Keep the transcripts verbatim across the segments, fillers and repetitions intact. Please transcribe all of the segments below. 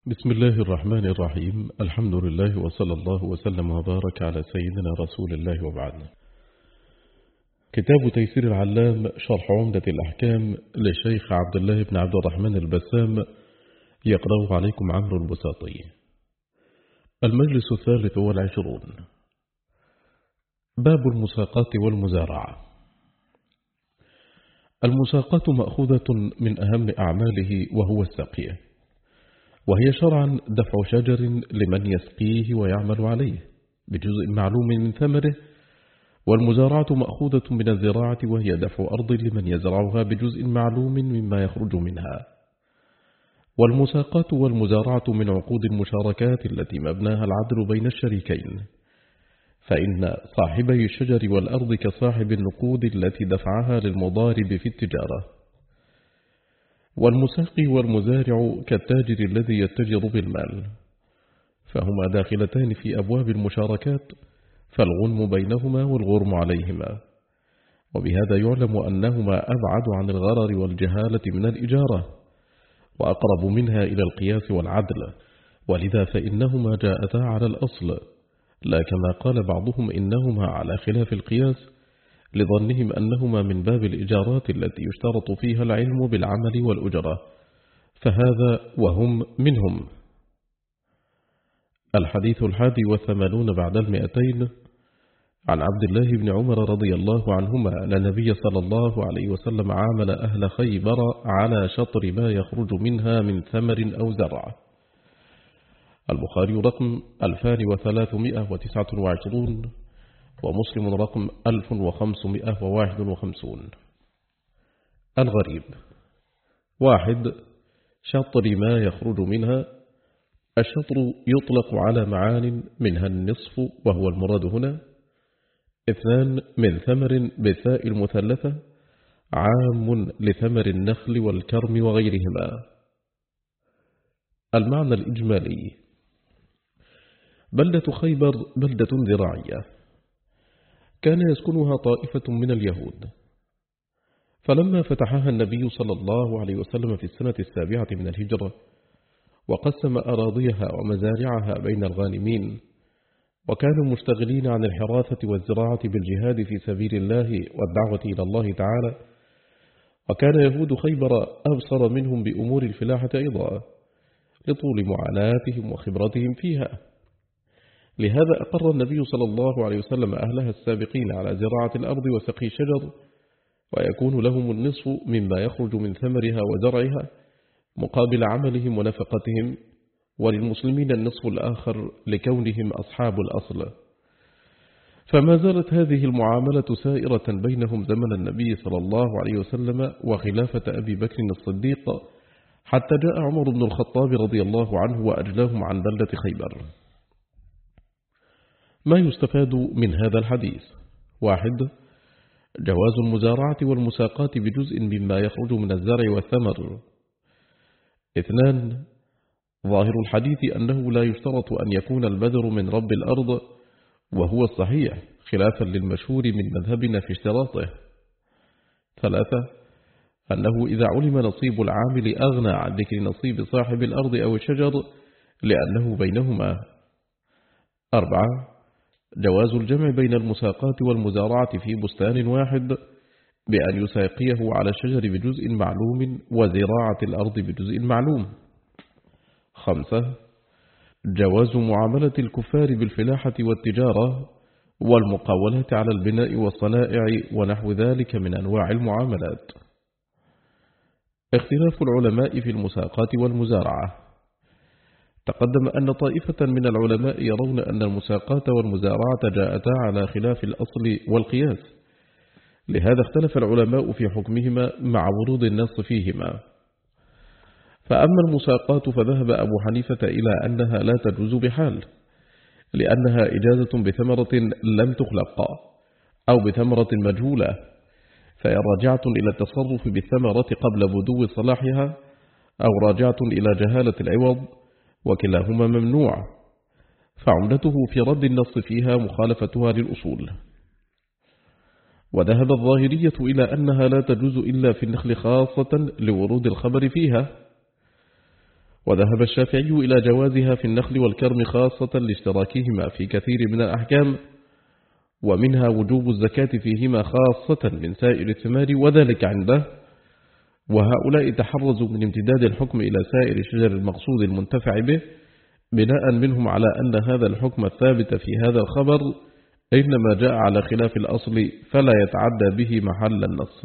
بسم الله الرحمن الرحيم. الحمد لله وصلى الله وسلم وبارك على سيدنا رسول الله وبعد. كتاب تيسير العلام شرح عمدة الأحكام للشيخ عبد الله بن عبد الرحمن البسام، يقرأه عليكم عمرو البساطي. المجلس الثالث والعشرون. باب المساقات والمزارعة. المساقات مأخوذة من أهم أعماله وهو السقي، وهي شرعا دفع شجر لمن يسقيه ويعمل عليه بجزء معلوم من ثمره. والمزارعة مأخوذة من الزراعة، وهي دفع أرض لمن يزرعها بجزء معلوم مما يخرج منها. والمساقات والمزارعة من عقود المشاركات التي مبناها العدل بين الشريكين، فإن صاحبي الشجر والأرض كصاحب النقود التي دفعها للمضارب في التجارة. والمساقي والمزارع كالتاجر الذي يتجر بالمال، فهما داخلتان في أبواب المشاركات، فالغنم بينهما والغرم عليهما. وبهذا يعلم أنهما أبعد عن الغرر والجهالة من الإجارة، وأقرب منها إلى القياس والعدل، ولذا فإنهما جاءتا على الأصل، لا كما قال بعضهم إنهما على خلاف القياس، لظنهم أنهما من باب الإجارات التي يشترط فيها العلم بالعمل والأجرة، فهذا وهم منهم. الحديث الحادي والثمانون بعد المئتين. عن عبد الله بن عمر رضي الله عنهما أن النبي صلى الله عليه وسلم عامل أهل خيبر على شطر ما يخرج منها من ثمر أو زرع. البخاري رقم ألفان وثلاثمائة وتسعة وعشرون، ومسلم رقم ألف وخمسمائة وواحد وخمسون. الغريب: واحد، شطر ما يخرج منها. الشطر يطلق على معان منها النصف وهو المراد هنا. اثنان، من ثمر بالثاء المثلثة، عام لثمر النخل والكرم وغيرهما. المعنى الإجمالي: بلدة خيبر بلدة زراعية، كان يسكنها طائفة من اليهود، فلما فتحها النبي صلى الله عليه وسلم في السنة السابعة من الهجرة، وقسم أراضيها ومزارعها بين الغانمين، وكانوا مشتغلين عن الحراثة والزراعة بالجهاد في سبيل الله والدعوة إلى الله تعالى، وكان يهود خيبر أبصر منهم بأمور الفلاحة أيضا لطول معاناتهم وخبرتهم فيها. لهذا أقر النبي صلى الله عليه وسلم أهلها السابقين على زراعة الأرض وسقي الشجر، ويكون لهم النصف مما يخرج من ثمرها وزرعها مقابل عملهم ونفقتهم، وللمسلمين النصف الآخر لكونهم أصحاب الأصل. فما زالت هذه المعاملة سائرة بينهم زمن النبي صلى الله عليه وسلم وخلافة أبي بكر الصديق، حتى جاء عمر بن الخطاب رضي الله عنه وأجلاهم عن بلدة خيبر. ما يستفاد من هذا الحديث: واحد، جواز المزارعة والمساقات بجزء مما يخرج من الزرع والثمر. اثنان، ظاهر الحديث أنه لا يشترط أن يكون البذر من رب الأرض، وهو الصحيح خلافا للمشهور من مذهبنا في اشتراطه. ثلاثة، أنه إذا علم نصيب العامل أغنى عن ذكر نصيب صاحب الأرض أو الشجر لأنه بينهما. أربعة، جواز الجمع بين المساقات والمزارعة في بستان واحد، بأن يساقيه على الشجر بجزء معلوم وزراعة الأرض بجزء معلوم. خمسة، جواز معاملة الكفار بالفلاحة والتجارة والمقاولات على البناء والصنائع ونحو ذلك من أنواع المعاملات. اختلاف العلماء في المساقات والمزارعة. تقدم أن طائفة من العلماء يرون أن المساقات والمزارعة جاءتا على خلاف الأصل والقياس، لهذا اختلف العلماء في حكمهما مع ورود النص فيهما. فأما المساقات فذهب أبو حنيفة إلى أنها لا تجوز بحال، لأنها إجازة بثمرة لم تخلق أو بثمرة مجهولة، فهي راجعة إلى التصرف بالثمرة قبل بدو صلاحها، أو راجعة إلى جهالة العوض، وكلاهما ممنوع، فعمدته في رد النص فيها مخالفتها للأصول. وذهب الظاهرية إلى أنها لا تجوز إلا في النخل خاصة لورود الخبر فيها، وذهب الشافعي إلى جوازها في النخل والكرم خاصة لاشتراكهما في كثير من الأحكام، ومنها وجوب الزكاة فيهما خاصة من سائر الثمار، وذلك عنده. وهؤلاء تحرزوا من امتداد الحكم إلى سائر الشجر المقصود المنتفع به، بناء منهم على أن هذا الحكم الثابت في هذا الخبر إنما جاء على خلاف الأصل فلا يتعدى به محل النص.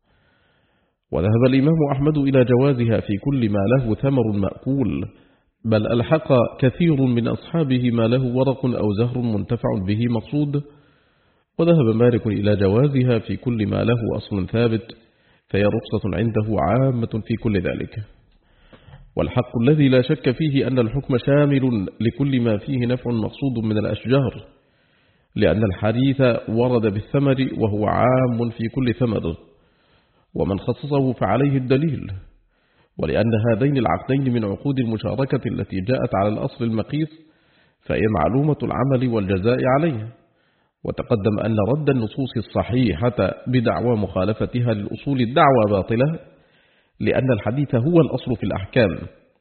وذهب الإمام أحمد إلى جوازها في كل ما له ثمر مأكول، بل ألحق كثير من أصحابه ما له ورق أو زهر منتفع به مقصود. وذهب مالك إلى جوازها في كل ما له أصل ثابت، فهي رخصة عنده عامة في كل ذلك. والحق الذي لا شك فيه أن الحكم شامل لكل ما فيه نفع مقصود من الأشجار، لأن الحديث ورد بالثمر وهو عام في كل ثمر، ومن خصصه فعليه الدليل، ولأن هذين العقدين من عقود المشاركة التي جاءت على الأصل المقيس، فهي معلومة العمل والجزاء عليه. وتقدم أن رد النصوص الصحيحة بدعوى مخالفتها للأصول الدعوى باطلة، لأن الحديث هو الأصل في الأحكام،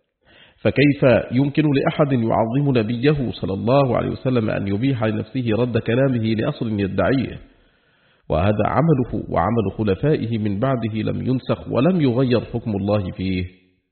فكيف يمكن لأحد يعظم نبيه صلى الله عليه وسلم أن يبيح لنفسه رد كلامه لأصل يدعيه؟ وهذا عمله وعمل خلفائه من بعده لم ينسخ ولم يغير حكم الله فيه.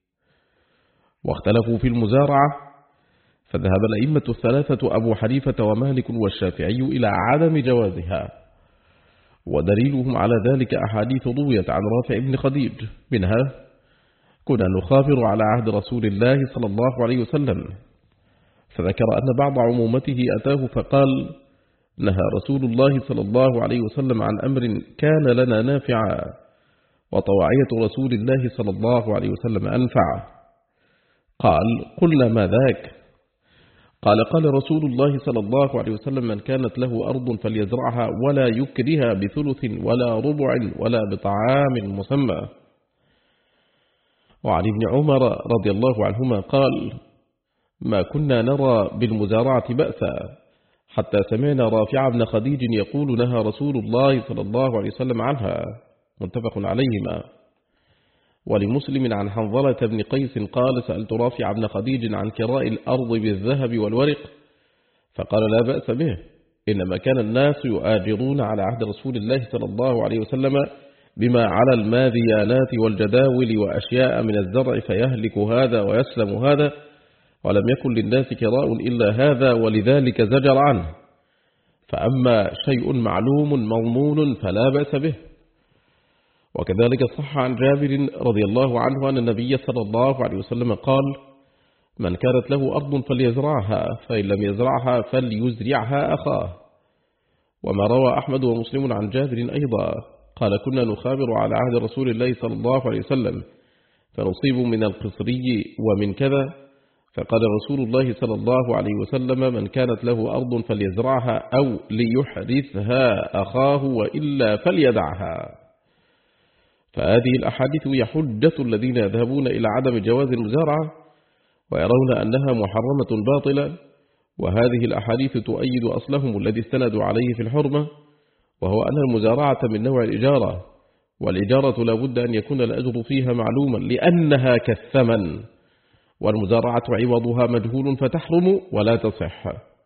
واختلفوا في المزارعة، فذهب الأئمة الثلاثة أبو حنيفة ومالك والشافعي إلى عدم جوازها، ودليلهم على ذلك أحاديث رويت عن رافع بن خديج، منها: كنا نخابر على عهد رسول الله صلى الله عليه وسلم، فذكر أن بعض عمومته أتاه فقال: نهى رسول الله صلى الله عليه وسلم عن أمر كان لنا نافعا، وطواعية رسول الله صلى الله عليه وسلم أنفع. قال: قلنا ما ذاك؟ قال: قال رسول الله صلى الله عليه وسلم: من كانت له أرض فليزرعها ولا يكرها بثلث ولا ربع ولا بطعام مسمى. وعن ابن عمر رضي الله عنهما قال: ما كنا نرى بالمزارعة بأسا، حتى سمعنا رافع بن خديج يقول: نهى رسول الله صلى الله عليه وسلم عنها. متفق عليهما. ولمسلم عن حنظلة بن قيس قال: سألت رافع بن خديج عن كراء الأرض بالذهب والورق، فقال: لا بأس به، إنما كان الناس يؤاجرون على عهد رسول الله صلى الله عليه وسلم بما على الماذيانات والجداول وأشياء من الزرع، فيهلك هذا ويسلم هذا، ولم يكن للناس كراء إلا هذا، ولذلك زجر عنه. فأما شيء معلوم مضمون فلا بأس به. وكذلك صح عن جابر رضي الله عنه أن النبي صلى الله عليه وسلم قال: من كانت له أرض فليزرعها، فإن لم يزرعها فليزرعها أخاه. وما روى أحمد ومسلم عن جابر أيضا قال: كنا نخابر على عهد رسول الله صلى الله عليه وسلم، فنصيب من القصري ومن كذا، فقال رسول الله صلى الله عليه وسلم: من كانت له أرض فليزرعها أو ليحرثها أخاه، وإلا فليدعها. فهذه الأحاديث هي حجة الذين يذهبون إلى عدم جواز المزارعة ويرون أنها محرمة باطلة، وهذه الأحاديث تؤيد أصلهم الذي استندوا عليه في الحرمة، وهو أن المزارعة من نوع الإجارة، والإجارة لا بد أن يكون الأجر فيها معلوما لأنها كالثمن، والمزارعة عوضها مجهول فتحرم ولا تصح.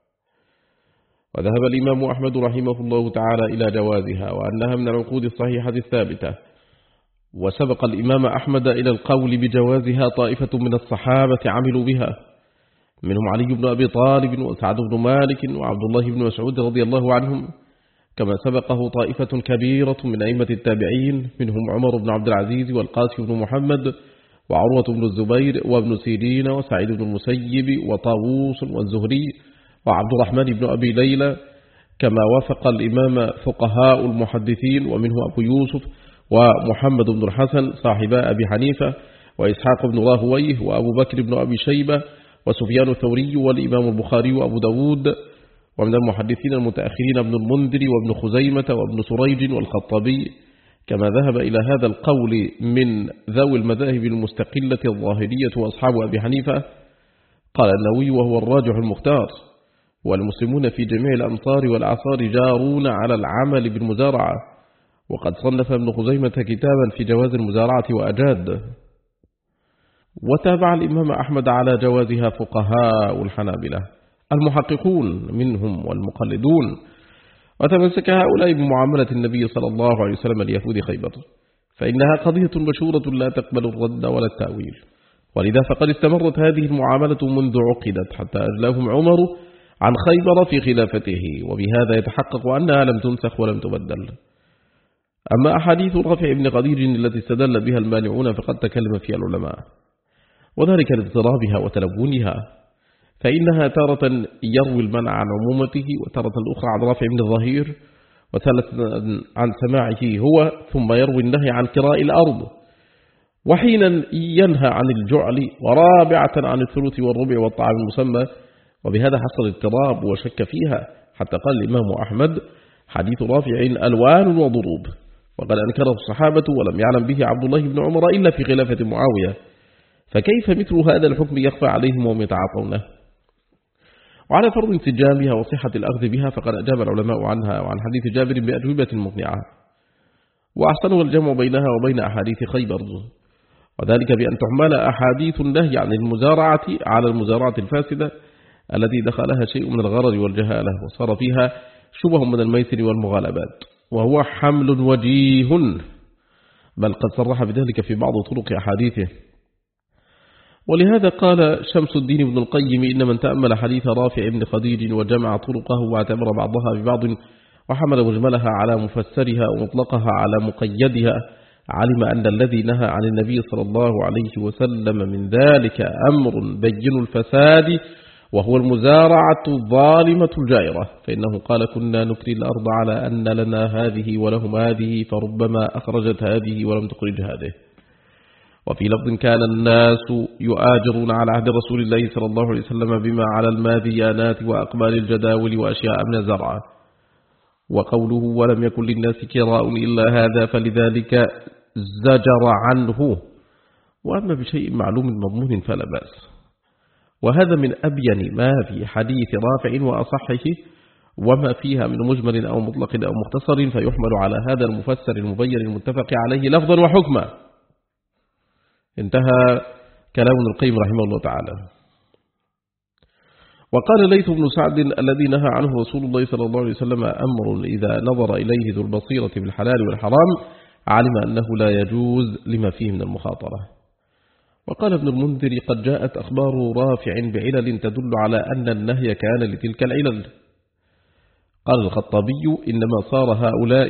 وذهب الإمام أحمد رحمه الله تعالى إلى جوازها وأنها من العقود الصحيحة الثابتة. وسبق الإمام أحمد إلى القول بجوازها طائفة من الصحابة عملوا بها، منهم علي بن أبي طالب وسعد بن مالك وعبد الله بن مسعود رضي الله عنهم، كما سبقه طائفة كبيرة من أئمة التابعين، منهم عمر بن عبد العزيز والقاسم بن محمد وعروة بن الزبير وابن سيرين وسعيد بن المسيب وطاووس والزهري وعبد الرحمن بن أبي ليلى، كما وافق الإمام فقهاء المحدثين، ومنه أبو يوسف ومحمد بن الحسن صاحبا أبي حنيفة وإسحاق بن راهويه وأبو بكر بن أبي شيبة وسفيان الثوري والإمام البخاري وأبو داود، ومن المحدثين المتأخرين ابن المنذر وابن خزيمة وابن سريج والخطابي، كما ذهب إلى هذا القول من ذوي المذاهب المستقلة الظاهرية وأصحاب أبي حنيفة. قال النووي وهو الراجح المختار: والمسلمون في جميع الأمصار والأعصار جارون على العمل بالمزارعة. وقد صنف ابن خزيمة كتابا في جواز المزارعة وأجاد. وتابع الإمام أحمد على جوازها فقهاء الحنابلة المحققون منهم والمقلدون، وتمسك هؤلاء بمعاملة النبي صلى الله عليه وسلم ليهود خيبر، فإنها قضية مشهورة لا تقبل الرد ولا التأويل، ولذا فقد استمرت هذه المعاملة منذ عقدت حتى أجلاهم عمر عن خيبر في خلافته، وبهذا يتحقق أنها لم تنسخ ولم تبدل. أما أحاديث رافع بن خديج التي استدل بها المانعون فقد تكلم فيها العلماء، وذلك لاضطرابها وتلونها، فإنها تارة يروي المنع عن عمومته، وتارة الأخرى عن رافع بن الظهير، وثالثا عن سماعه هو، ثم يروي النهي عن كراء الأرض، وحينا ينهى عن الجعل، ورابعة عن الثلث والربع والطعام المسمى، وبهذا حصل اضطراب وشك فيها، حتى قال الإمام أحمد حديث رافع ألوان وضروب، وقد أنكره الصحابة ولم يعلم به عبد الله بن عمر إلا في خلافة معاوية، فكيف مثل هذا الحكم يخفى عليهم وهم يتعاطونه؟ وعلى فرض انسجامها وصحة الأخذ بها فقد أجاب العلماء عنها وعن حديث جابر بأجوبة مقنعة، وأحسنوا الجمع بينها وبين أحاديث خيبر، وذلك بأن تحمل أحاديث النهي عن المزارعة على المزارعة الفاسدة التي دخلها شيء من الغرر والجهالة، وصار فيها شبه من الميسر والمغالبات، وهو حمل وجيه، بل قد صرح بذلك في بعض طرق أحاديثه. ولهذا قال شمس الدين ابن القيم إن من تأمل حديث رافع بن خديج وجمع طرقه واعتبر بعضها ببعض وحمل مجملها على مفسرها ومطلقها على مقيدها علم أن الذي نهى عن النبي صلى الله عليه وسلم من ذلك أمر بين الفساد، وهو المزارعة الظالمة الجائرة، فإنه قال كنا نكري الأرض على أن لنا هذه ولهم هذه، فربما أخرجت هذه ولم تخرج هذه. وفي لفظ كان الناس يؤاجرون على عهد رسول الله صلى الله عليه وسلم بما على الماذيانات وأقبال الجداول وأشياء من الزرع، وقوله ولم يكن للناس كراء إلا هذا فلذلك زجر عنه، وأما بشيء معلوم مضمون فلا بأس. وهذا من أبين ما في حديث رافع وأصحه، وما فيها من مجمل أو مطلق أو مختصر فيحمل على هذا المفسر المبين المتفق عليه لفظا وحكما. انتهى كلام ابن القيم رحمه الله تعالى. وقال ليث بن سعد الذي نهى عنه رسول الله صلى الله عليه وسلم أمر إذا نظر إليه ذو البصيرة بالحلال والحرام علم أنه لا يجوز لما فيه من المخاطرة. وقال ابن المنذر قد جاءت أخبار رافع بعلل تدل على أن النهي كان لتلك العلل. قال الخطابي إنما صار هؤلاء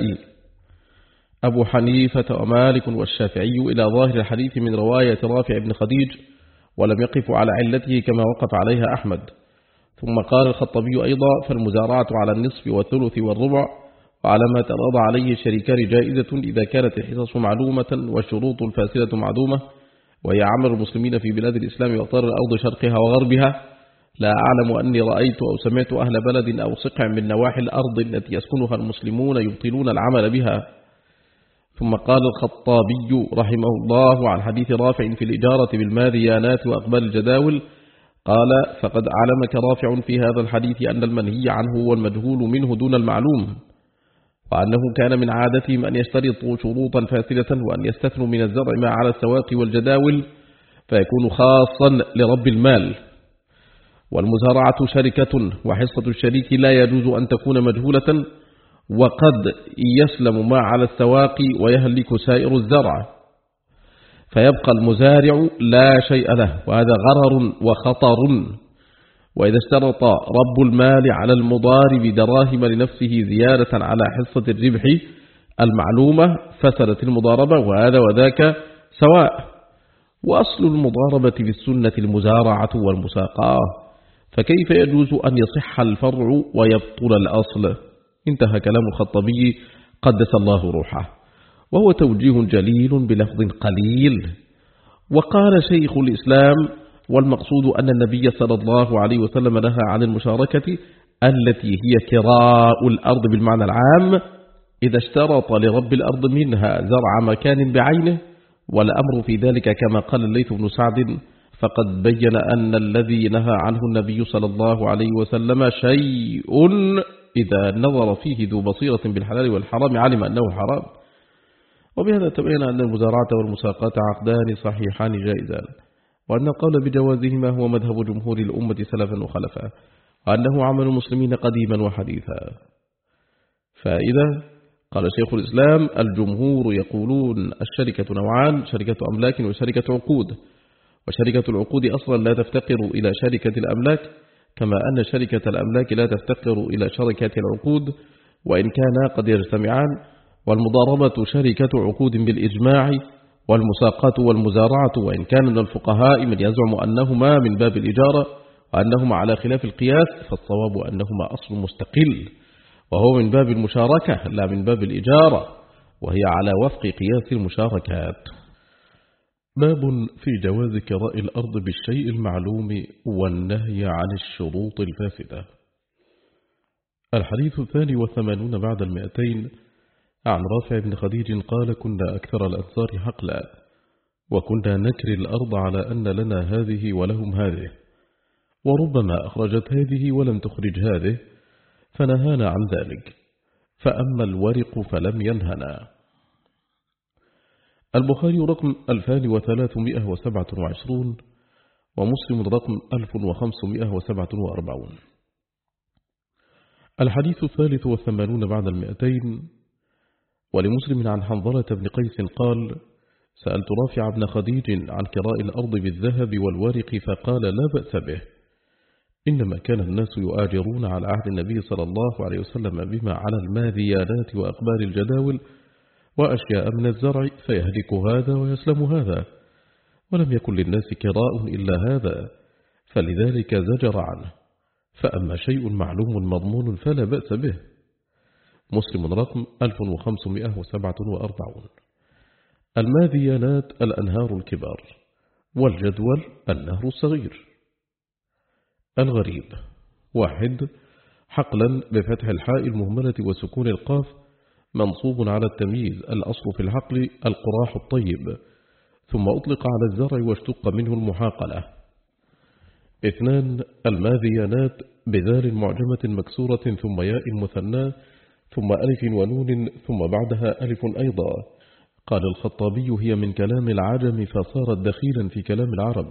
أبو حنيفة ومالك والشافعي إلى ظاهر الحديث من رواية رافع بن خديج، ولم يقف على علته كما وقف عليها أحمد. ثم قال الخطابي أيضا فالمزارعة على النصف والثلث والربع، وعلى ما تراضى عليه شريكان جائزة إذا كانت الحصص معلومة والشروط الفاسدة معدومة، وهي عمل المسلمين في بلاد الإسلام وأقطار الأرض شرقها وغربها. لا أعلم أني رأيت أو سمعت أهل بلد أو صقع من نواحي الأرض التي يسكنها المسلمون يبطلون العمل بها. ثم قال الخطابي رحمه الله عن حديث رافع في الإجارة بالماذيانات وأقبال الجداول قال فقد علمك رافع في هذا الحديث أن المنهي عنه والمجهول منه دون المعلوم، وأنه كان من عادتهم أن يشترطوا شروطا فاسدة وأن يستثنوا من الزرع ما على السواق والجداول فيكون خاصا لرب المال. والمزارعة شركة، وحصة الشريك لا يجوز أن تكون مجهولة، وقد يسلم ما على السواق ويهلك سائر الزرع، فيبقى المزارع لا شيء له، وهذا غرر وخطر. وإذا اشترط رب المال على المضارب دراهم لنفسه زيادة على حصة الربح المعلومة فسدت المضاربة، وهذا وذاك سواء. وأصل المضاربة في السنة المزارعة والمساقاة، فكيف يجوز أن يصح الفرع ويبطل الأصل؟ انتهى كلام الخطابي قدس الله روحه، وهو توجيه جليل بلفظ قليل. وقال شيخ الإسلام والمقصود أن النبي صلى الله عليه وسلم نهى عن المشاركة التي هي كراء الأرض بالمعنى العام إذا اشترط لرب الأرض منها زرع مكان بعينه، والأمر في ذلك كما قال الليث بن سعد فقد بين أن الذي نهى عنه النبي صلى الله عليه وسلم شيء إذا نظر فيه ذو بصيرة بالحلال والحرام علم أنه حرام. وبهذا تبين أن المزارعة والمساقات عقدان صحيحان جائزان، وأن القول بجوازهما هو مذهب جمهور الأمة سلفا وخلفا، وأنه عمل المسلمين قديما وحديثا. فإذا قال شيخ الإسلام: الجمهور يقولون الشركة نوعان، شركة أملاك وشركة عقود، وشركة العقود أصلا لا تفتقر إلى شركة الأملاك، كما أن شركة الأملاك لا تفتقر إلى شركة العقود وإن كانا قد يجتمعان. والمضاربة شركة عقود بالإجماع، والمساقات والمزارعة وإن كان من الفقهاء من يزعم أنهما من باب الإجارة وأنهما على خلاف القياس، فالصواب أنهما أصل مستقل وهو من باب المشاركة لا من باب الإجارة، وهي على وفق قياس المشاركات. باب في جواز كراء الأرض بالشيء المعلوم والنهي عن الشروط الفاسدة. الحديث الثاني والثمانون بعد المئتين، عن رافع بن خديج قال: كنا أكثر الأنصار حقلا، وكنا نكري الأرض على أن لنا هذه ولهم هذه، وربما أخرجت هذه ولم تخرج هذه، فنهانا عن ذلك، فأما الورق فلم ينهنا. البخاري رقم ألفان وثلاثمائة وسبعة وعشرون، ومسلم رقم ألف وخمسمائة وسبعة وأربعون. الحديث الثالث والثمانون بعد المئتين، ولمسلم عن حنظلة بن قيس قال: سألت رافع بن خديج عن كراء الأرض بالذهب والورق، فقال: لا بأس به، إنما كان الناس يؤاجرون على عهد النبي صلى الله عليه وسلم بما على الماذيانات وأقبال الجداول وأشياء من الزرع، فيهلك هذا ويسلم هذا، ولم يكن للناس كراء إلا هذا، فلذلك زجر عنه. فأما شيء معلوم مضمون فلا بأس به. مسلم رقم ألف وخمسمائة وسبعة وأربعون. الماذيانات الأنهار الكبار، والجدول النهر الصغير. الغريب: واحد، حقلا بفتح الحاء المهملة وسكون القاف، منصوب على التمييز، الأصل في الحقل القراح الطيب، ثم أطلق على الزرع واشتق منه المحاقلة. اثنان، الماذيانات بذال معجمة مكسورة ثم ياء مثنى ثم ألف ونون ثم بعدها ألف أيضا. قال الخطابي: هي من كلام العجم فصارت دخيلا في كلام العرب.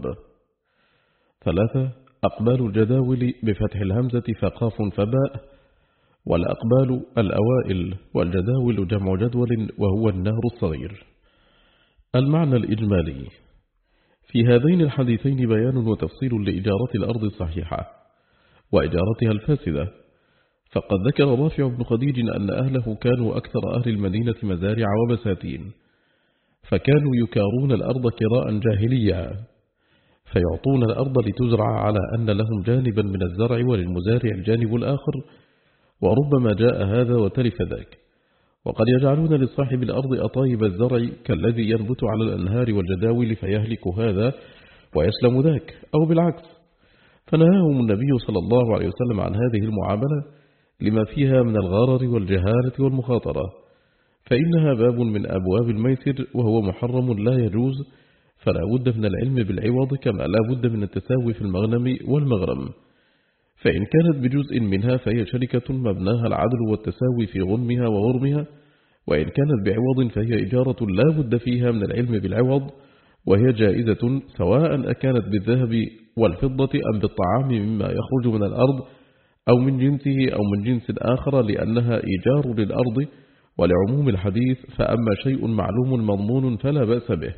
ثلاثة، أقبال الجداول بفتح الهمزة فقاف فباء، والأقبال الأوائل، والجداول جمع جدول وهو النهر الصغير. المعنى الإجمالي: في هذين الحديثين بيان وتفصيل لإجارة الأرض الصحيحة وإجارتها الفاسدة. فقد ذكر رافع بن خديج أن أهله كانوا أكثر أهل المدينة مزارع وبساتين، فكانوا يكارون الأرض كراء جاهليا، فيعطون الأرض لتزرع على أن لهم جانبا من الزرع وللمزارع الجانب الآخر، وربما جاء هذا وتلف ذاك. وقد يجعلون لصاحب الأرض أطايب الزرع كالذي ينبت على الأنهار والجداول، فيهلك هذا ويسلم ذاك، أو بالعكس. فنهاهم النبي صلى الله عليه وسلم عن هذه المعاملة لما فيها من الغرر والجهالة والمخاطرة، فإنها باب من أبواب الميسر، وهو محرم لا يجوز، فلا بد من العلم بالعوض كما لا بد من التساوي في المغنم والمغرم. فإن كانت بجزء منها فهي شركة مبناها العدل والتساوي في غنمها وغرمها، وإن كانت بعوض فهي إجارة لا بد فيها من العلم بالعوض، وهي جائزة سواء أكانت بالذهب والفضة أم بالطعام مما يخرج من الأرض أو من جنسه أو من جنس آخر، لأنها إيجار للأرض. ولعموم الحديث: فأما شيء معلوم مضمون فلا بأس به.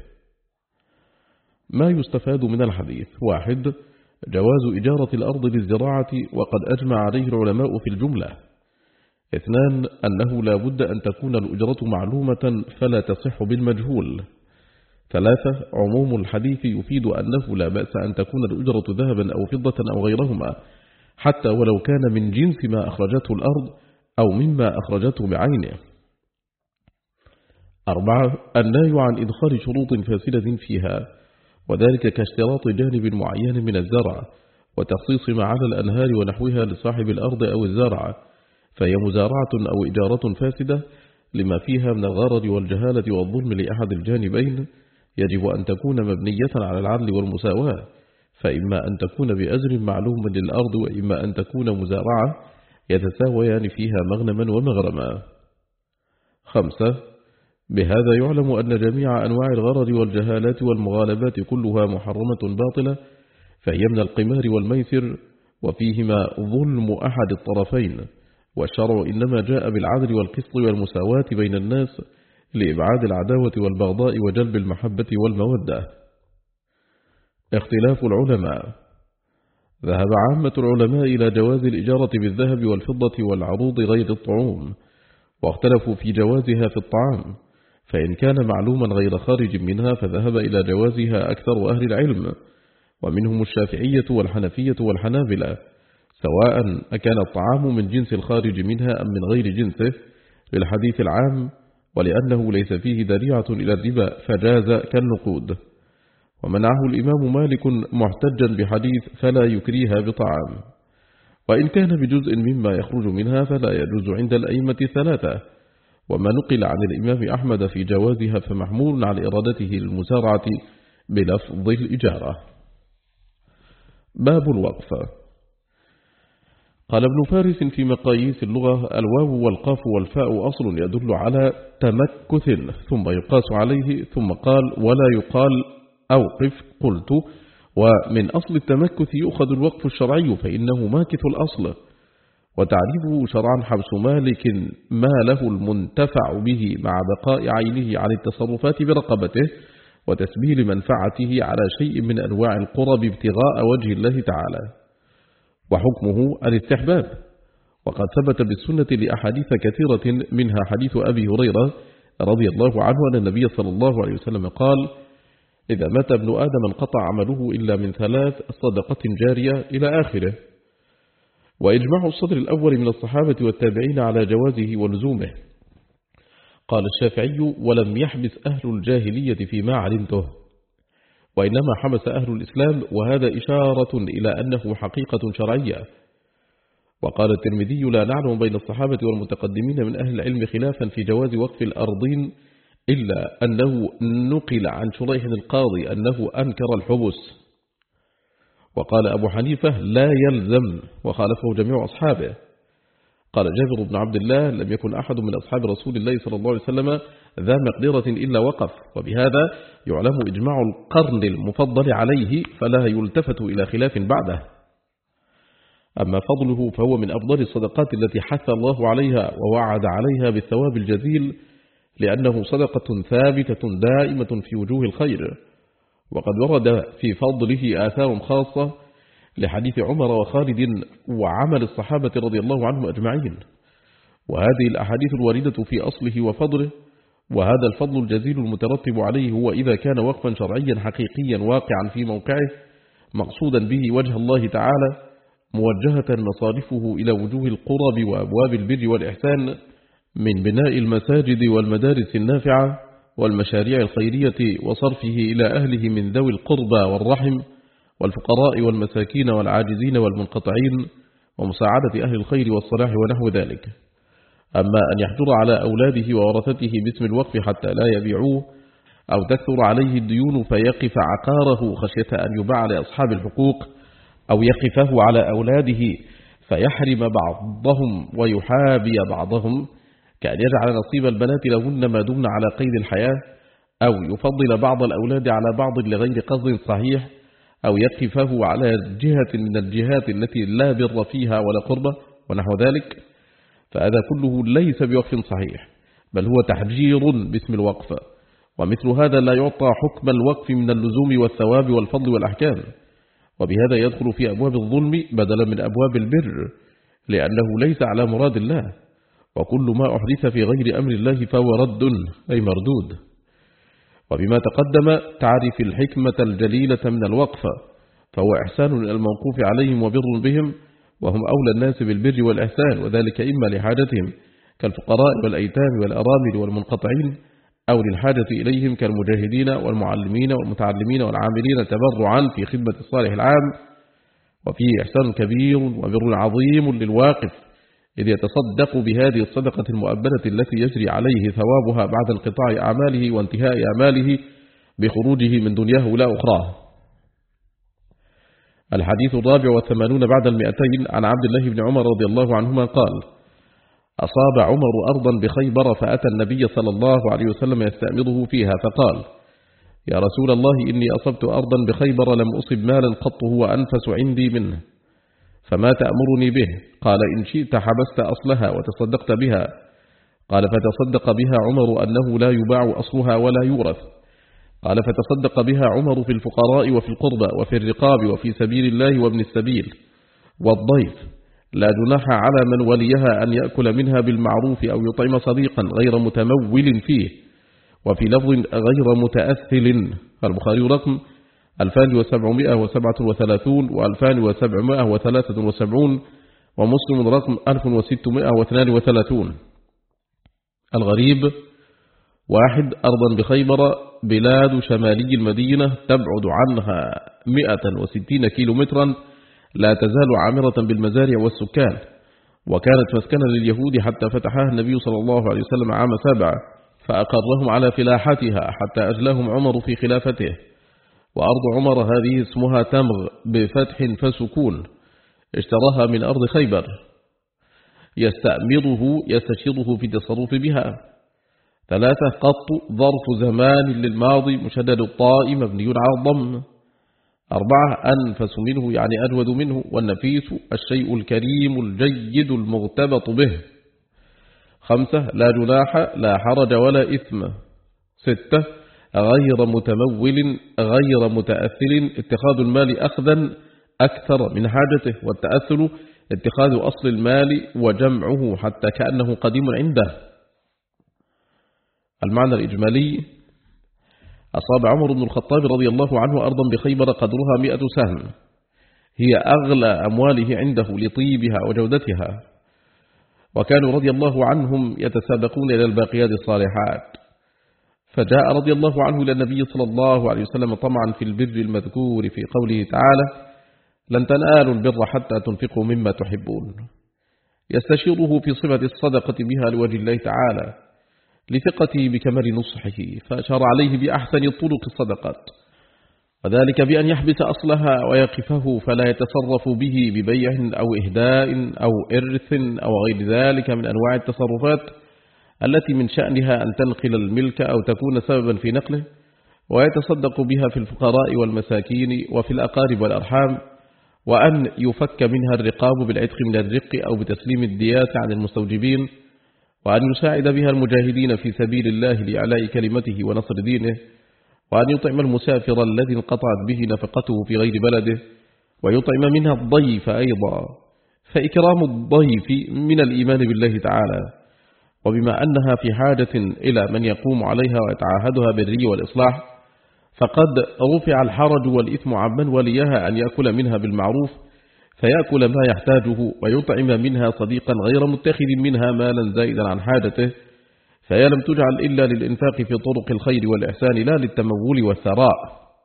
ما يستفاد من الحديث: واحد، جواز إجارة الأرض للزراعة، وقد أجمع عليه العلماء في الجملة. اثنان، أنه لا بد أن تكون الأجرة معلومة فلا تصح بالمجهول. ثلاثة، عموم الحديث يفيد أنه لا بأس أن تكون الأجرة ذهبا أو فضة أو غيرهما، حتى ولو كان من جنس ما أخرجته الأرض أو مما أخرجته بعينه. أربعة، النهي عن إدخال شروط فاسدة فيها، وذلك كاشتراط جانب معين من الزرع، وتخصيص ما على الأنهار ونحوها لصاحب الأرض أو الزرع، فهي مزارعة أو إجارة فاسدة لما فيها من الغرر والجهالة والظلم لأحد الجانبين. يجب أن تكون مبنية على العدل والمساواة، فإما أن تكون بأجر معلوم للأرض، وإما أن تكون مزارعة يتساويان فيها مغنما ومغرما. خمسة، بهذا يعلم أن جميع أنواع الغرر والجهالات والمغالبات كلها محرمة باطلة، فهي من القمار والميسر، وفيهما ظلم أحد الطرفين، والشرع إنما جاء بالعدل والقسط والمساواة بين الناس لإبعاد العداوة والبغضاء وجلب المحبة والمودة. اختلاف العلماء. ذهب عامة العلماء إلى جواز الإجارة بالذهب والفضة والعروض غير الطعوم، واختلفوا في جوازها في الطعام، فإن كان معلوما غير خارج منها فذهب إلى جوازها أكثر أهل العلم، ومنهم الشافعية والحنفية والحنابلة، سواء أكان الطعام من جنس الخارج منها أم من غير جنسه، للحديث العام، ولأنه ليس فيه ذريعة إلى الربا فجاز كالنقود. ومنعه الإمام مالك محتجا بحديث فلا يكريها بطعام، وإن كان بجزء مما يخرج منها فلا يجوز عند الأئمة ثلاثة. وما نقل عن الإمام أحمد في جوازها فمحمول على إرادته المسارعة بلفظ الإجارة. باب الوقف. قال ابن فارس في مقاييس اللغة: الواو والقاف والفاء أصل يدل على تمكث ثم يقاس عليه، ثم قال ولا يقال أوقف. قلت: ومن أصل التمكث يؤخذ الوقف الشرعي فإنه ماكث الأصل، وتعريفه شرعا حبس مالك ما له المنتفع به مع بقاء عينه عن التصرفات برقبته وتسبيل منفعته على شيء من أنواع القرب ابتغاء وجه الله تعالى. وحكمه الاستحباب، وقد ثبت بالسنة لأحاديث كثيرة، منها حديث أبي هريرة رضي الله عنه أن النبي صلى الله عليه وسلم قال: إذا مات ابن آدم انقطع عمله إلا من ثلاث: صدقة جارية إلى آخره. وإجماع الصدر الأول من الصحابة والتابعين على جوازه ولزومه. قال الشافعي: ولم يحبس أهل الجاهلية فيما علمته، وإنما حبس أهل الإسلام، وهذا إشارة إلى أنه حقيقة شرعية. وقال الترمذي: لا نعلم بين الصحابة والمتقدمين من أهل العلم خلافا في جواز وقف الأرضين، إلا أنه نقل عن شريح القاضي أنه أنكر الحبس. وقال أبو حنيفة: لا يلزم، وخالفه جميع أصحابه. قال جابر بن عبد الله: لم يكن أحد من أصحاب رسول الله صلى الله عليه وسلم ذا مقدرة إلا وقف، وبهذا يعلم إجماع القرن المفضل عليه، فلا يلتفت إلى خلاف بعده. أما فضله فهو من أفضل الصدقات التي حث الله عليها ووعد عليها بالثواب الجزيل، لأنه صدقة ثابتة دائمة في وجوه الخير. وقد ورد في فضله آثار خاصة لحديث عمر وخالد وعمل الصحابة رضي الله عنهم أجمعين، وهذه الأحاديث الواردة في أصله وفضله. وهذا الفضل الجزيل المترتب عليه هو إذا كان وقفا شرعيا حقيقيا واقعا في موقعه، مقصودا به وجه الله تعالى، موجهة مصارفه إلى وجوه القرب وأبواب البر والإحسان من بناء المساجد والمدارس النافعة والمشاريع الخيرية، وصرفه إلى أهله من ذوي القربى والرحم والفقراء والمساكين والعاجزين والمنقطعين، ومساعدة أهل الخير والصلاح ونحو ذلك. أما أن يحجر على أولاده وورثته باسم الوقف حتى لا يبيعوه، أو تكثر عليه الديون فيقف عقاره خشية أن يباع لأصحاب الحقوق، أو يقفه على أولاده فيحرم بعضهم ويحابي بعضهم، كأن يجعل نصيب البنات لهن ما دمن على قيد الحياة، أو يفضل بعض الأولاد على بعض لغير قصد صحيح، أو يقفه على جهة من الجهات التي لا بر فيها ولا قربة ونحو ذلك، فهذا كله ليس بوقف صحيح، بل هو تحجير باسم الوقف. ومثل هذا لا يعطى حكم الوقف من اللزوم والثواب والفضل والأحكام، وبهذا يدخل في أبواب الظلم بدلا من أبواب البر، لأنه ليس على مراد الله، وكل ما أحدث في غير أمر الله فهو رد أي مردود. وبما تقدم تعرف الحكمة الجليلة من الوقف، فهو إحسان إلى الموقوف عليهم وبر بهم، وهم أولى الناس بالبر والإحسان، وذلك إما لحاجتهم كالفقراء والأيتام والأرامل والمنقطعين، أو للحاجة إليهم كالمجاهدين والمعلمين والمتعلمين والعاملين تبرعا في خدمة الصالح العام. وفيه إحسان كبير وبر عظيم للواقف، إذ يتصدق بهذه الصدقة المؤبدة التي يجري عليه ثوابها بعد انقطاع أعماله وانتهاء أعماله بخروجه من دنياه إلى أخراه. الحديث الرابع والثمانون بعد المئتين عن عبد الله بن عمر رضي الله عنهما قال: أصاب عمر أرضا بخيبر فأتى النبي صلى الله عليه وسلم يستأمره فيها فقال: يا رسول الله إني أصبت أرضا بخيبر لم أصب مالا قط هو أنفس عندي منه، فما تأمرني به؟ قال: إن شئت حبست أصلها وتصدقت بها. قال: فتصدق بها عمر أنه لا يباع أصلها ولا يورث. قال: فتصدق بها عمر في الفقراء وفي القربى وفي الرقاب وفي سبيل الله وابن السبيل والضيف، لا جناح على من وليها أن يأكل منها بالمعروف أو يطعم صديقا غير متمول فيه، وفي لفظ غير متأثل. البخاري رقم ألفان وسبعمائة وسبعة وثلاثين وألفان وسبعمائة وثلاثة وسبعين، ومسلم رقم ألف وستمائة واثنان وثلاثين. الغريب: واحد، أرضا بخيبر بلاد شمالي المدينة تبعد عنها مئة وستين كيلو مترا، لا تزال عامرة بالمزارع والسكان، وكانت مسكنا لليهود حتى فتحها النبي صلى الله عليه وسلم عام سبع، فأقرهم على فلاحتها حتى أجلاهم عمر في خلافته. وأرض عمر هذه اسمها تمغ بفتح فسكون، اشتراها من أرض خيبر، يستأمره يستشيره في التصرف بها. ثلاثة، قط ظرف زمان للماضي مشدد الطاء مبني على الضم. أربعة، أنفس منه يعني أجود منه، والنفيس الشيء الكريم الجيد المغتبط به. خمسة، لا جناح لا حرج ولا إثم. ستة، غير متمول غير متأثل، اتخاذ المال أخذا أكثر من حاجته، والتأثل اتخاذ أصل المال وجمعه حتى كأنه قديم عنده. المعنى الإجمالي: أصاب عمر بن الخطاب رضي الله عنه أرضا بخيبر قدرها مئة سهم، هي أغلى أمواله عنده لطيبها وجودتها، وكانوا رضي الله عنهم يتسابقون إلى الباقيات الصالحات. فجاء رضي الله عنه إلى النبي صلى الله عليه وسلم طمعا في البر المذكور في قوله تعالى: لن تنالوا البر حتى تنفقوا مما تحبون، يستشيره في صفة الصدقة بها لوجه الله تعالى لثقته بكمال نصحه، فأشار عليه بأحسن الطرق الصدقات، وذلك بأن يحبس أصلها ويقفه فلا يتصرف به ببيع أو إهداء أو إرث أو غير ذلك من أنواع التصرفات التي من شأنها أن تنقل الملك أو تكون سببا في نقله، ويتصدق بها في الفقراء والمساكين وفي الأقارب والأرحام، وأن يفك منها الرقاب بالعتق من الرق أو بتسليم الديات عن المستوجبين، وأن يساعد بها المجاهدين في سبيل الله لإعلاء كلمته ونصر دينه، وأن يطعم المسافر الذي انقطعت به نفقته في غير بلده، ويطعم منها الضيف أيضا، فإكرام الضيف من الإيمان بالله تعالى، وبما أنها في حاجة إلى من يقوم عليها ويتعاهدها بالري والإصلاح، فقد رفع الحرج والإثم عمن وليها أن يأكل منها بالمعروف، فيأكل ما يحتاجه ويطعم منها صديقا غير متخذ منها مالا زائدا عن حاجته، فهي لم تجعل إلا للإنفاق في طرق الخير والإحسان لا للتمول والثراء.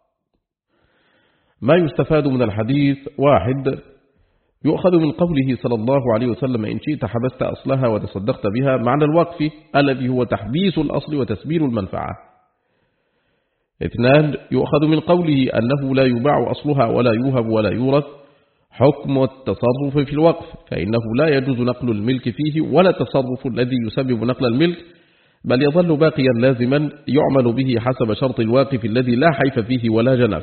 ما يستفاد من الحديث: واحد، يؤخذ من قوله صلى الله عليه وسلم: إن شئت حبست أصلها وتصدقت بها، معنى الوقف الذي هو تحبيس الأصل وتسبيل المنفعة. اثنان، يؤخذ من قوله أنه لا يباع أصلها ولا يوهب ولا يورث حكم التصرف في الوقف، فإنه لا يجوز نقل الملك فيه ولا التصرف الذي يسبب نقل الملك، بل يظل باقيا لازما يعمل به حسب شرط الواقف الذي لا حيف فيه ولا جنف.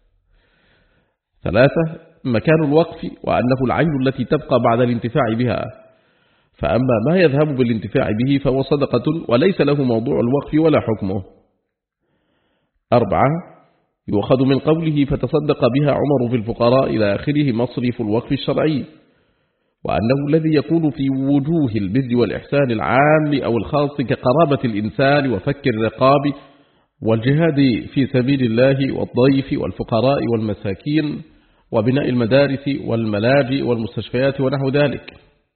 ثلاثة، مكان الوقف وأنه العين التي تبقى بعد الانتفاع بها، فأما ما يذهب بالانتفاع به فهو صدقة وليس له موضوع الوقف ولا حكمه. أربعة، يؤخذ من قوله فتصدق بها عمر في الفقراء إلى آخره مصرف الوقف الشرعي، وأنه الذي يكون في وجوه البر والإحسان العام أو الخاص كقرابة الإنسان وفك الرقاب والجهاد في سبيل الله والضيف والفقراء والمساكين وبناء المدارس والملاجئ والمستشفيات ونحو ذلك.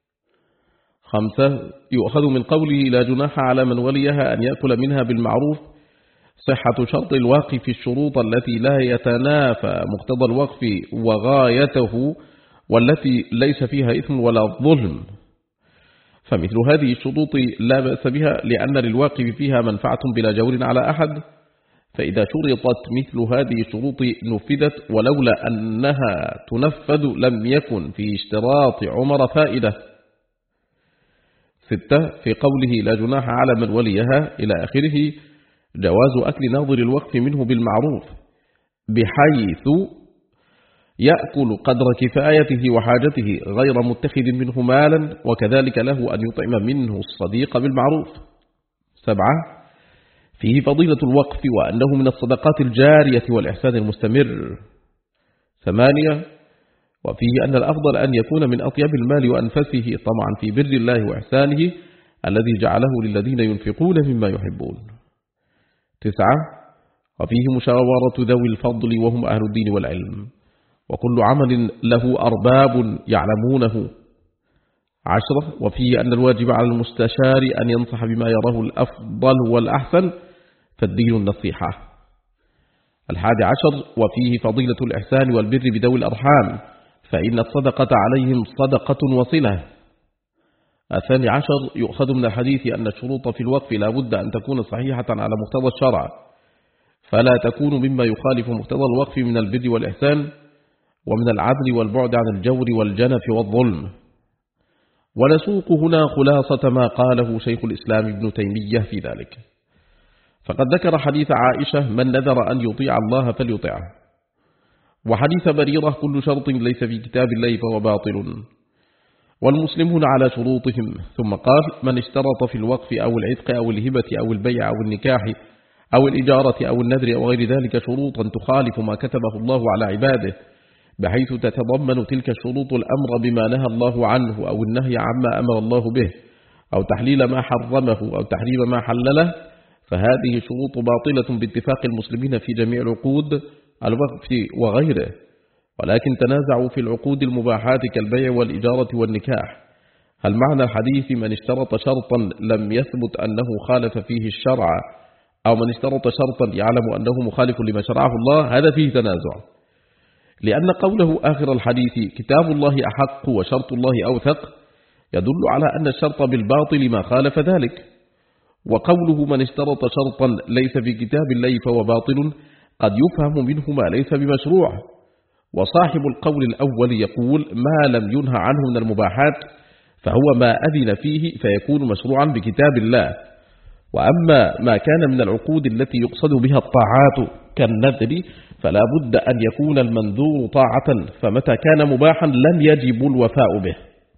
خمسة، يؤخذ من قوله لا جناح على من وليها أن يأكل منها بالمعروف صحة شرط الواقف الشروط التي لا يتنافى مقتضى الوقف وغايته، والتي ليس فيها إثم ولا ظلم، فمثل هذه الشروط لا بأس بها لأن للواقف فيها منفعة بلا جور على أحد، فإذا شرطت مثل هذه الشروط نفذت، ولولا أنها تنفذ لم يكن في اشتراط عمر فائدة. ستة في قوله لا جناح على من وليها إلى آخره جواز أكل ناظر الوقف منه بالمعروف بحيث يأكل قدر كفايته وحاجته غير متخذ منه مالا، وكذلك له أن يطعم منه الصديق بالمعروف. سبعة فيه فضيلة الوقف وأنه من الصدقات الجارية والإحسان المستمر. ثمانية وفيه أن الأفضل أن يكون من أطيب المال وأنفسه طمعا في بر الله وإحسانه الذي جعله للذين ينفقون مما يحبون. تسعة وفيه مشاورة ذوي الفضل وهم أهل الدين والعلم، وكل عمل له أرباب يعلمونه. عشرة وفيه أن الواجب على المستشار أن ينصح بما يراه الأفضل والأحسن، فالدين النصيحة. الحادي عشر وفيه فضيلة الإحسان والبر بذوي الأرحام، فإن الصدقة عليهم صدقة وصلة. الثاني عشر يؤخذ من الحديث أن الشروط في الوقف لا بد أن تكون صحيحة على مقتضى الشرع، فلا تكون مما يخالف مقتضى الوقف من البر والإحسان ومن العدل والبعد عن الجور والجنف والظلم. ونسوق هنا خلاصة ما قاله شيخ الإسلام ابن تيمية في ذلك، فقد ذكر حديث عائشة من نذر أن يطيع الله فليطعه، وحديث بريرة كل شرط ليس في كتاب الله فهو باطل، والمسلمون على شروطهم. ثم قال من اشترط في الوقف أو العتق أو الهبة أو البيع أو النكاح أو الإجارة أو النذر أو غير ذلك شروطا تخالف ما كتبه الله على عباده، بحيث تتضمن تلك الشروط الأمر بما نهى الله عنه أو النهي عما أمر الله به أو تحليل ما حرمه أو تحريم ما حلله، فهذه شروط باطلة باتفاق المسلمين في جميع العقود الوقف وغيره، ولكن تنازعوا في العقود المباحات كالبيع والإجارة والنكاح. هل معنى الحديث من اشترط شرطا لم يثبت أنه خالف فيه الشرع، أو من اشترط شرطا يعلم أنه مخالف لما شرعه الله؟ هذا فيه تنازع، لأن قوله آخر الحديث كتاب الله أحق وشرط الله أوثق يدل على أن الشرط بالباطل ما خالف ذلك، وقوله من اشترط شرطا ليس في كتاب الله فهو باطل قد يفهم منه ما ليس بمشروع. وصاحب القول الأول يقول ما لم ينهى عنه من المباحات فهو ما أذن فيه فيكون مشروعا بكتاب الله، وأما ما كان من العقود التي يقصد بها الطاعات كالنذر فلا بد أن يكون المنذور طاعة، فمتى كان مباحا لم يجب الوفاء به.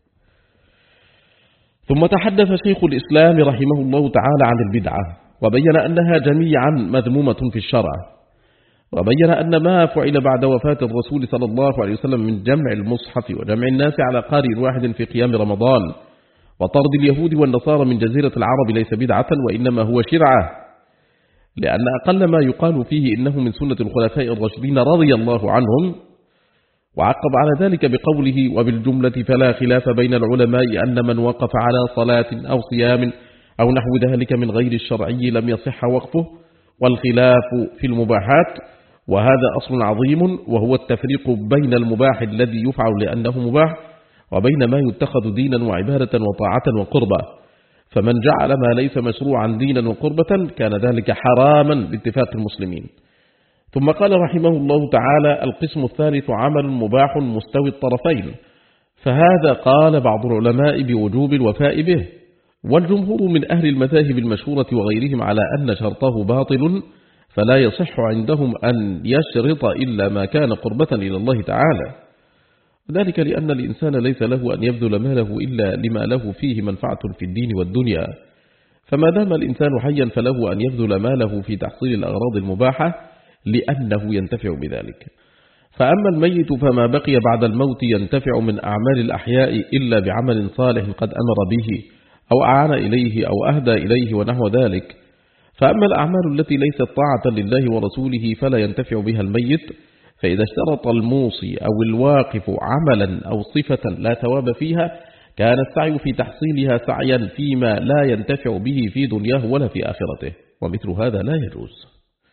ثم تحدث شيخ الإسلام رحمه الله تعالى عن البدعة، وبين أنها جميعا مذمومة في الشرع، وبين أن ما فعل بعد وفاة الرسول صلى الله عليه وسلم من جمع المصحف وجمع الناس على قارئ واحد في قيام رمضان وطرد اليهود والنصارى من جزيرة العرب ليس بدعة وإنما هو شرعة، لأن أقل ما يقال فيه إنه من سنة الخلفاء الراشدين رضي الله عنهم. وعقب على ذلك بقوله وبالجملة فلا خلاف بين العلماء أن من وقف على صلاة أو صيام أو نحو ذلك من غير الشرعي لم يصح وقفه، والخلاف في المباحات، وهذا أصل عظيم وهو التفريق بين المباح الذي يفعل لأنه مباح وبين ما يتخذ دينا وعبادة وطاعة وقربة، فمن جعل ما ليس مشروعا دينا وقربة كان ذلك حراما باتفاق المسلمين. ثم قال رحمه الله تعالى القسم الثالث عمل مباح مستوي الطرفين، فهذا قال بعض العلماء بوجوب الوفاء به، والجمهور من أهل المذاهب المشهورة وغيرهم على أن شرطه باطل، فلا يصح عندهم أن يشرط إلا ما كان قربة إلى الله تعالى، ذلك لأن الإنسان ليس له أن يبذل ماله إلا لما له فيه منفعة في الدين والدنيا، فما دام الإنسان حيا فله أن يبذل ماله في تحصيل الأغراض المباحة لأنه ينتفع بذلك. فأما الميت فما بقي بعد الموت ينتفع من أعمال الأحياء إلا بعمل صالح قد أمر به أو أعان إليه أو أهدى إليه ونحو ذلك. فأما الأعمال التي ليست طاعة لله ورسوله فلا ينتفع بها الميت، فإذا اشترط الموصي أو الواقف عملا أو صفة لا ثواب فيها كان السعي في تحصيلها سعيا فيما لا ينتفع به في دنياه ولا في آخرته، ومثل هذا لا يجوز.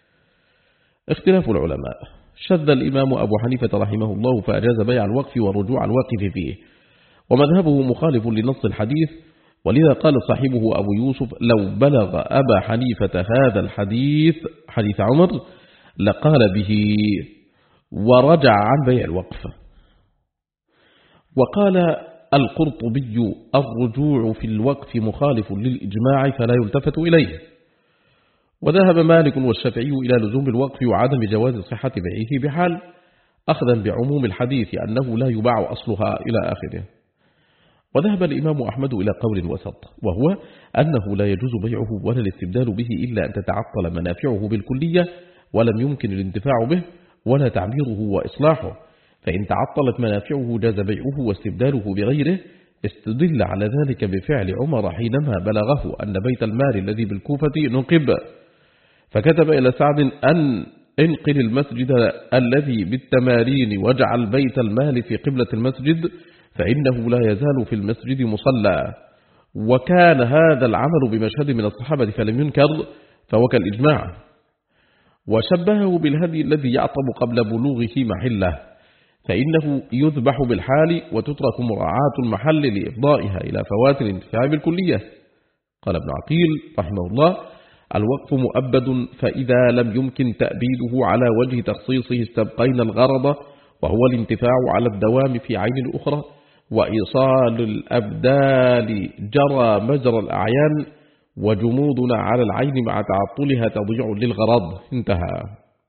اختلاف العلماء. شذ الإمام أبو حنيفة رحمه الله فأجاز بيع الوقف ورجوع الواقف فيه، ومذهبه مخالف لنص الحديث، ولذا قال صاحبه أبو يوسف لو بلغ أبا حنيفة هذا الحديث حديث عمر لقال به ورجع عن بيع الوقف. وقال القرطبي الرجوع في الوقف مخالف للإجماع فلا يلتفت إليه. وذهب مالك والشافعي إلى لزوم الوقف وعدم جواز صحة بيعه بحال، أخذا بعموم الحديث أنه لا يباع أصلها إلى آخره. وذهب الإمام أحمد إلى قول وسط، وهو أنه لا يجوز بيعه ولا الاستبدال به إلا أن تتعطل منافعه بالكلية ولم يمكن الانتفاع به ولا تعميره وإصلاحه، فإن تعطلت منافعه جاز بيعه واستبداله بغيره. استدل على ذلك بفعل عمر حينما بلغه أن بيت المال الذي بالكوفة نقب، فكتب إلى سعد أن انقل المسجد الذي بالتمارين واجعل بيت المال في قبلة المسجد فإنه لا يزال في المسجد مصلى. وكان هذا العمل بمشهد من الصحابة فلم ينكر، فهو كالإجماع. وشبهه بالهدي الذي يعطب قبل بلوغه محله، فإنه يذبح بالحال وتترك مراعاة المحل لإفضائها إلى فوات الانتفاع بالكلية. قال ابن عقيل رحمه الله: الوقف مؤبد، فإذا لم يمكن تأبيده على وجه تخصيصه استبقينا الغرض، وهو الانتفاع على الدوام في عين الأخرى، وإيصال الأبدال جرى مجرى الأعيان، وجمودنا على العين مع تعطلها تضيع للغرض. انتهى.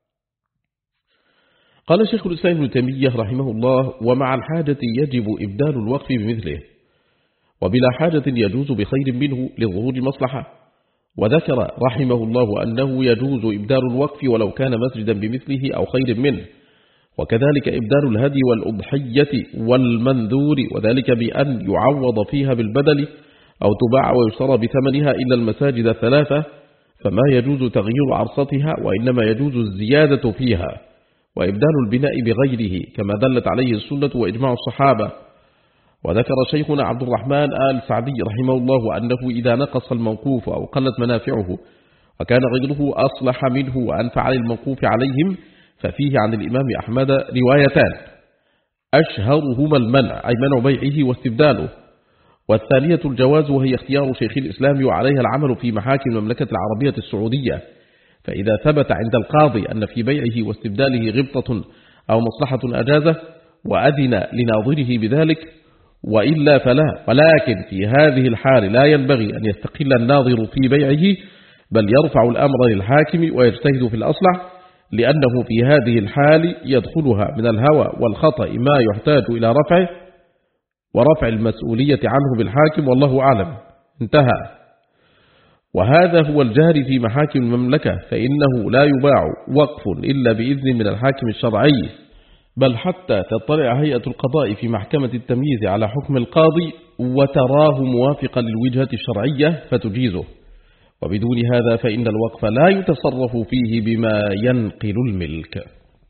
قال شيخ الإسلام ابن تيمية رحمه الله: ومع الحاجة يجب إبدال الوقف بمثله، وبلا حاجة يجوز بخير منه لظهور مصلحة. وذكر رحمه الله أنه يجوز إبدال الوقف ولو كان مسجدا بمثله أو خير منه، وكذلك إبدال الهدي والأضحية والمنذور، وذلك بأن يعوض فيها بالبدل أو تباع ويشترى بثمنها إلا المساجد الثلاثة، فما يجوز تغيير عرصتها، وإنما يجوز الزيادة فيها، وإبدال البناء بغيره كما دلت عليه السنة وإجماع الصحابة. وذكر شيخنا عبد الرحمن آل سعدي رحمه الله أنه إذا نقص الموقوف أو قلت منافعه وكان غيره أصلح منه وأنفع للموقوف عليهم، ففيه عن الإمام أحمد روايتان: أشهرهما المنع، أي منع بيعه واستبداله، والثانية الجواز، وهي اختيار شيخ الإسلام وعليها العمل في محاكم المملكة العربية السعودية. فإذا ثبت عند القاضي أن في بيعه واستبداله غبطة أو مصلحة أجازه وأذن لناظره بذلك، وإلا فلا. ولكن في هذه الحال لا ينبغي أن يستقل الناظر في بيعه، بل يرفع الأمر للحاكم ويجتهد في الأصلح، لأنه في هذه الحال يدخلها من الهوى والخطأ ما يحتاج إلى رفعه ورفع المسؤولية عنه بالحاكم، والله أعلم. انتهى. وهذا هو الجاري في محاكم المملكة، فإنه لا يباع وقف إلا بإذن من الحاكم الشرعي، بل حتى تطلع هيئة القضاء في محكمة التمييز على حكم القاضي وتراه موافقا للوجهة الشرعية فتجيزه. وبدون هذا فإن الوقف لا يتصرف فيه بما ينقل الملك.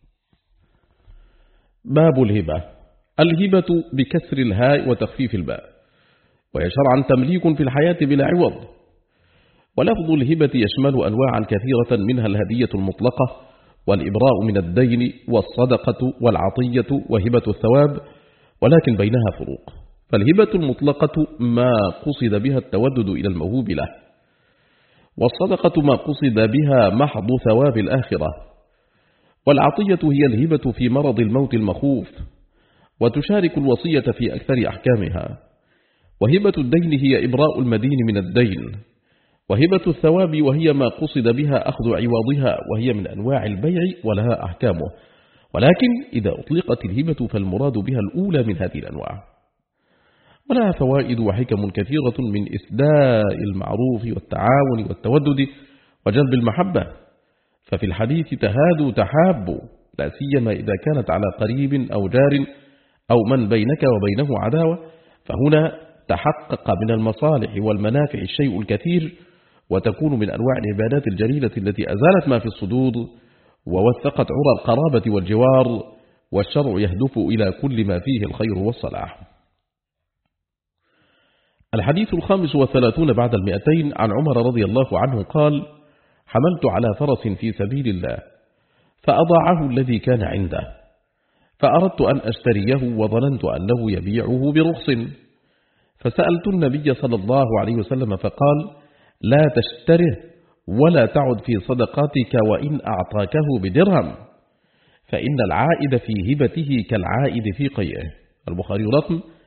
باب الهبة. الهبة بكسر الهاء وتخفيف الباء، وهي شرعا تمليك في الحياة بلا عوض. ولفظ الهبة يشمل أنواعا كثيرة، منها الهدية المطلقة، والإبراء من الدين، والصدقة، والعطية، وهبة الثواب، ولكن بينها فروق. فالهبة المطلقة ما قصد بها التودد إلى الموهوب له، والصدقة ما قصد بها محض ثواب الآخرة، والعطية هي الهبة في مرض الموت المخوف، وتشارك الوصية في أكثر أحكامها. وهبة الدين هي إبراء المدين من الدين. وهبة الثواب وهي ما قصد بها أخذ عوضها، وهي من أنواع البيع ولها أحكامه، ولكن إذا أطلقت الهبة فالمراد بها الأولى من هذه الأنواع. ولها فوائد وحكم كثيرة من إسداء المعروف والتعاون والتودد وجلب المحبة. ففي الحديث تهادوا تحابوا، لا سيما إذا كانت على قريب أو جار أو من بينك وبينه عداوة، فهنا تحقق من المصالح والمنافع الشيء الكثير، وتكون من أنواع العبادات الجليلة التي أزالت ما في الصدور ووثقت عرى القرابة والجوار، والشرع يهدف إلى كل ما فيه الخير والصلاح. الحديث الخامس والثلاثون بعد المئتين عن عمر رضي الله عنه قال: حملت على فرس في سبيل الله فأضاعه الذي كان عنده، فأردت أن أشتريه وظننت أنه يبيعه برخص، فسألت النبي صلى الله عليه وسلم فقال: لا تشتره ولا تعد في صدقاتك وإن أعطاكه بدرهم، فإن العائد في هبته كالعائد في قيئه. البخاري رقم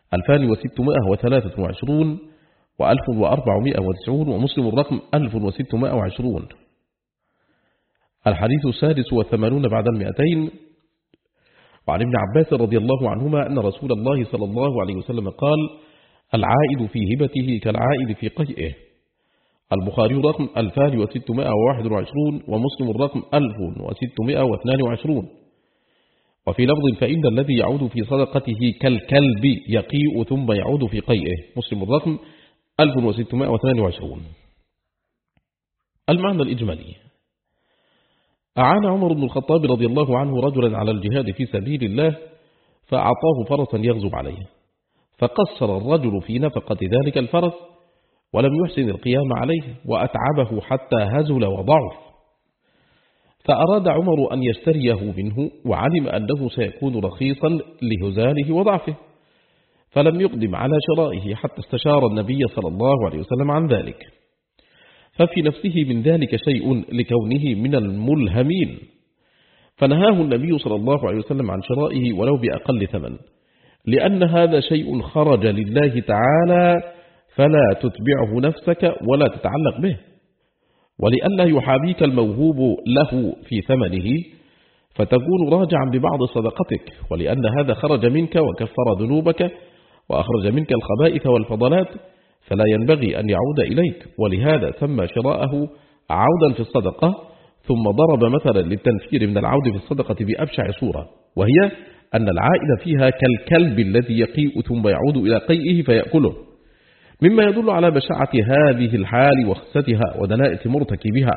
ألفان وستمائة وثلاثة وعشرون وألف وأربعمائة وتسعون، ومسلم الرقم ألف وستمائة وعشرون. الحديث السادس والثمانون بعد المئتين، وعن ابن عباس رضي الله عنهما أن رسول الله صلى الله عليه وسلم قال: العائد في هبته كالعائد في قيئه. البخاري رقم ألفان وستمائة وواحد وعشرون، ومسلم الرقم ألف وستمائة واثنان وعشرون. وفي لفظ: فإن الذي يعود في صدقته كالكلب يقيء ثم يعود في قيئه. مسلم الرقم ألف وستمائة واثنان وعشرون. المعنى الإجمالي: أعان عمر بن الخطاب رضي الله عنه رجلا على الجهاد في سبيل الله، فأعطاه فرسا يغزو عليه، فقصر الرجل في نفقة ذلك الفرس ولم يحسن القيام عليه، وأتعبه حتى هزل وضعف، فأراد عمر أن يشتريه منه، وعلم أنه سيكون رخيصا لهزاله وضعفه، فلم يقدم على شرائه حتى استشار النبي صلى الله عليه وسلم عن ذلك، ففي نفسه من ذلك شيء لكونه من الملهمين، فنهاه النبي صلى الله عليه وسلم عن شرائه ولو بأقل ثمن، لأن هذا شيء خرج لله تعالى، فلا تتبعه نفسك ولا تتعلق به، ولئلا يحابيك الموهوب له في ثمنه فتكون راجعا ببعض صدقتك، ولأن هذا خرج منك وكفر ذنوبك وأخرج منك الخبائث والفضلات، فلا ينبغي أن يعود إليك، ولهذا سمى شراءه عودا في الصدقة، ثم ضرب مثلا للتنفير من العود في الصدقة بأبشع صورة، وهي أن العائد فيها كالكلب الذي يقيء ثم يعود إلى قيئه فيأكله، مما يدل على بشاعة هذه الحال وخستها ودناءة مرتكبها.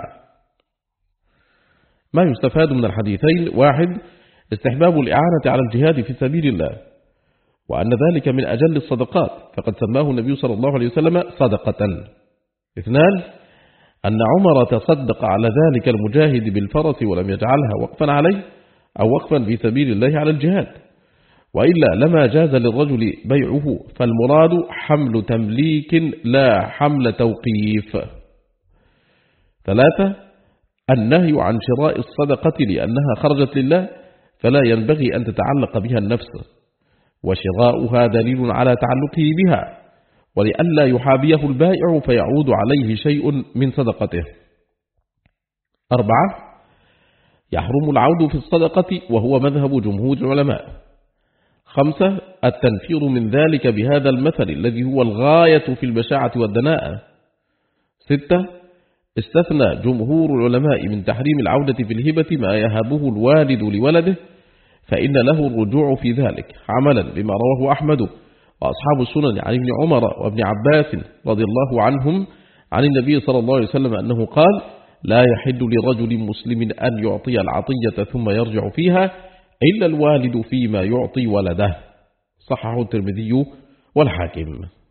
ما يستفاد من الحديثين: واحد، استحباب الإعانة على الجهاد في سبيل الله، وأن ذلك من أجل الصدقات، فقد سماه النبي صلى الله عليه وسلم صدقة. اثنان، أن عمر تصدق على ذلك المجاهد بالفرس ولم يجعلها وقفا عليه أو وقفا في سبيل الله على الجهاد، وإلا لما جاز للرجل بيعه، فالمراد حمل تمليك لا حمل توقيف. ثلاثة، النهي عن شراء الصدقة لأنها خرجت لله، فلا ينبغي أن تتعلق بها النفس، وشراؤها دليل على تعلقه بها، ولئلا يحابيه البائع فيعود عليه شيء من صدقته. أربعة، يحرم العود في الصدقة وهو مذهب جمهور العلماء. خمسة، التنفير من ذلك بهذا المثل الذي هو الغاية في البشاعة والدناءة. ستة، استثنى جمهور العلماء من تحريم العودة في الهبة ما يهبه الوالد لولده، فإن له الرجوع في ذلك، عملا بما رواه أحمد وأصحاب السنن عن ابن عمر وابن عباس رضي الله عنهم عن النبي صلى الله عليه وسلم أنه قال: لا يحل لرجل مسلم أن يعطي العطية ثم يرجع فيها إلا الوالد فيما يعطي ولده. صححه الترمذي والحاكم.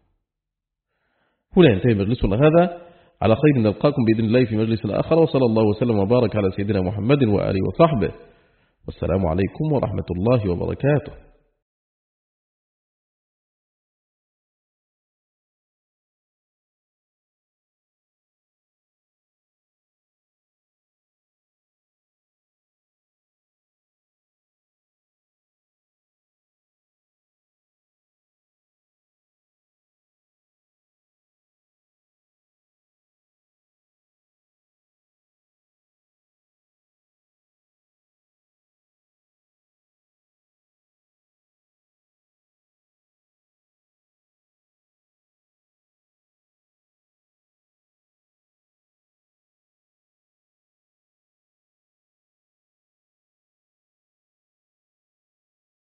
هنا ينتهي مجلسنا هذا، على خير نلقاكم بإذن الله في مجلس آخر، وصلى الله وسلم وبارك على سيدنا محمد وآله وصحبه، والسلام عليكم ورحمة الله وبركاته.